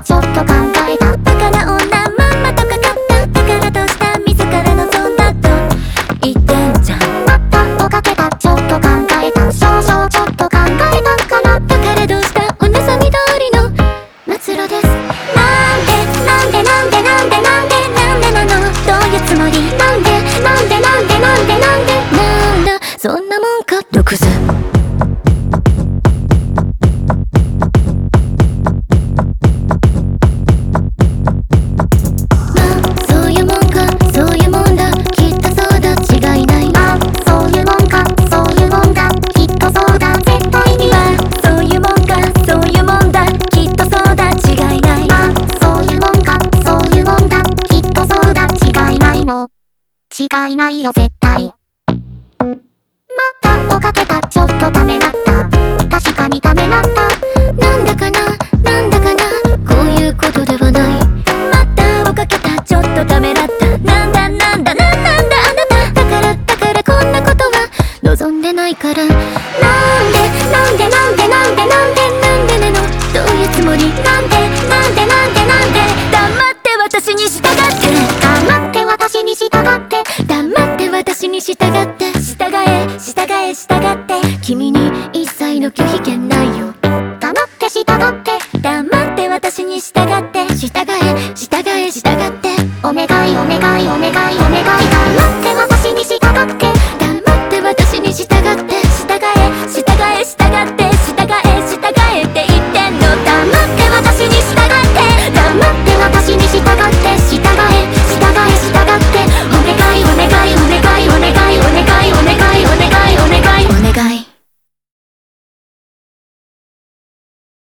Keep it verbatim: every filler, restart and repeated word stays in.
ちょっと考えた。バカな女まんまとかかった。だからどうした自ら望んだと言ってんじゃん。まったをかけた。ちょっと考えた。少々ちょっと考えたかな。だからどうしたお望み通りの末路です。なんでなんでなんでなんでなんでなんでなの。どういうつもり。なんでなんでなんでなんでなんでなんだそんなもんか。ルクズ違いないよ絶対。またをかけた。ちょっとためらった。確かにためらった。なんだかななんだかなこういうことではない。またをかけた。ちょっとためらった。なんだなんだなんなんだあなた。だからだからこんなことは望んでないから。なんでなんでなんでなんでなんでなんでなの。どういうつもり。なんでなんでなんでなんで黙って私に従って黙って私に従って黙って私に従って従え従え従って君に一切の拒否権ないよ。黙って従って黙って私に従って